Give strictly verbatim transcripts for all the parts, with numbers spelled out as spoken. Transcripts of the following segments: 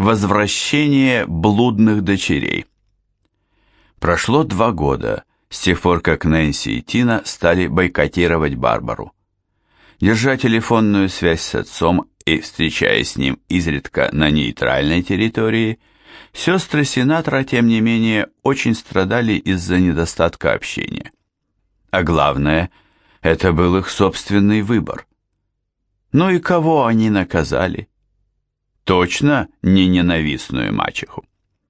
Возвращение блудных дочерей. Прошло два года с тех пор, как Нэнси и Тина стали бойкотировать Барбару. Держа телефонную связь с отцом и встречаясь с ним изредка на нейтральной территории, сестры Синатра, тем не менее, очень страдали из-за недостатка общения. А главное, это был их собственный выбор. Ну и кого они наказали? Точно не ненавистную мачеху.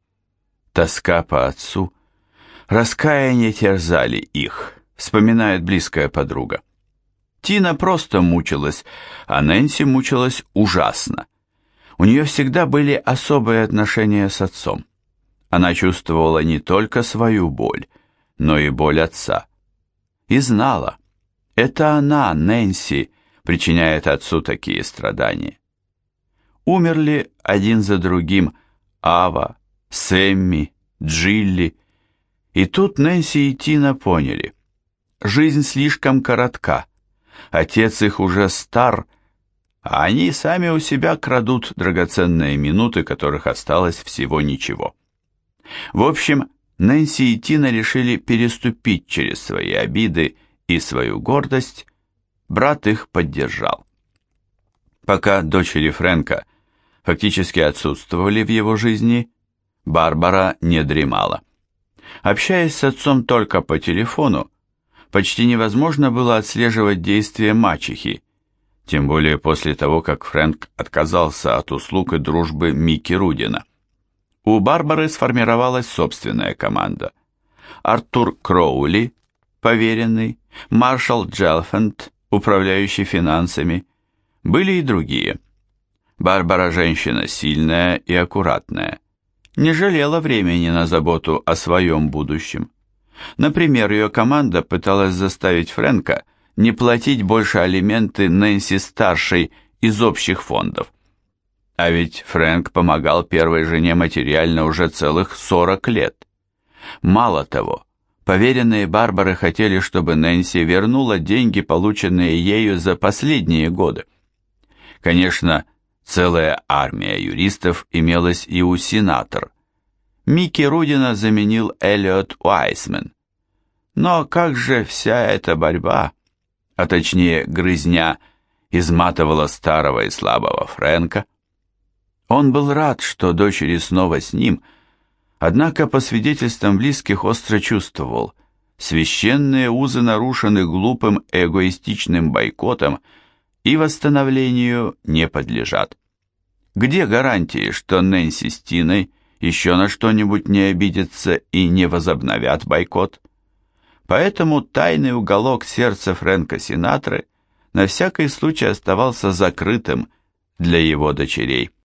Тоска по отцу, раскаяние терзали их, вспоминает близкая подруга. Тина просто мучилась, а Нэнси мучилась ужасно. У нее всегда были особые отношения с отцом. Она чувствовала не только свою боль, но и боль отца. И знала, это она, Нэнси, причиняет отцу такие страдания. Умерли один за другим Ава, Сэмми, Джилли. И тут Нэнси и Тина поняли. Жизнь слишком коротка. Отец их уже стар, а они сами у себя крадут драгоценные минуты, которых осталось всего ничего. В общем, Нэнси и Тина решили переступить через свои обиды и свою гордость. Брат их поддержал. Пока дочери Фрэнка фактически отсутствовали в его жизни, Барбара не дремала. Общаясь с отцом только по телефону, почти невозможно было отслеживать действия мачехи, тем более после того, как Фрэнк отказался от услуг и дружбы Микки Рудина. У Барбары сформировалась собственная команда. Артур Кроули, поверенный, маршал Джелфанд, управляющий финансами, были и другие. Барбара женщина сильная и аккуратная, не жалела времени на заботу о своем будущем. Например, ее команда пыталась заставить Фрэнка не платить больше алименты Нэнси-старшей из общих фондов. А ведь Фрэнк помогал первой жене материально уже целых сорок лет. Мало того, поверенные Барбары хотели, чтобы Нэнси вернула деньги, полученные ею за последние годы. Конечно, целая армия юристов имелась и у Синатр. Микки Рудина заменил Эллиот Уайсман. Но как же вся эта борьба, а точнее грызня, изматывала старого и слабого Фрэнка? Он был рад, что дочери снова с ним, однако по свидетельствам близких остро чувствовал, священные узы нарушены глупым эгоистичным бойкотом и восстановлению не подлежат. Где гарантии, что Нэнси с Тиной еще на что-нибудь не обидятся и не возобновят бойкот? Поэтому тайный уголок сердца Фрэнка Синатры на всякий случай оставался закрытым для его дочерей.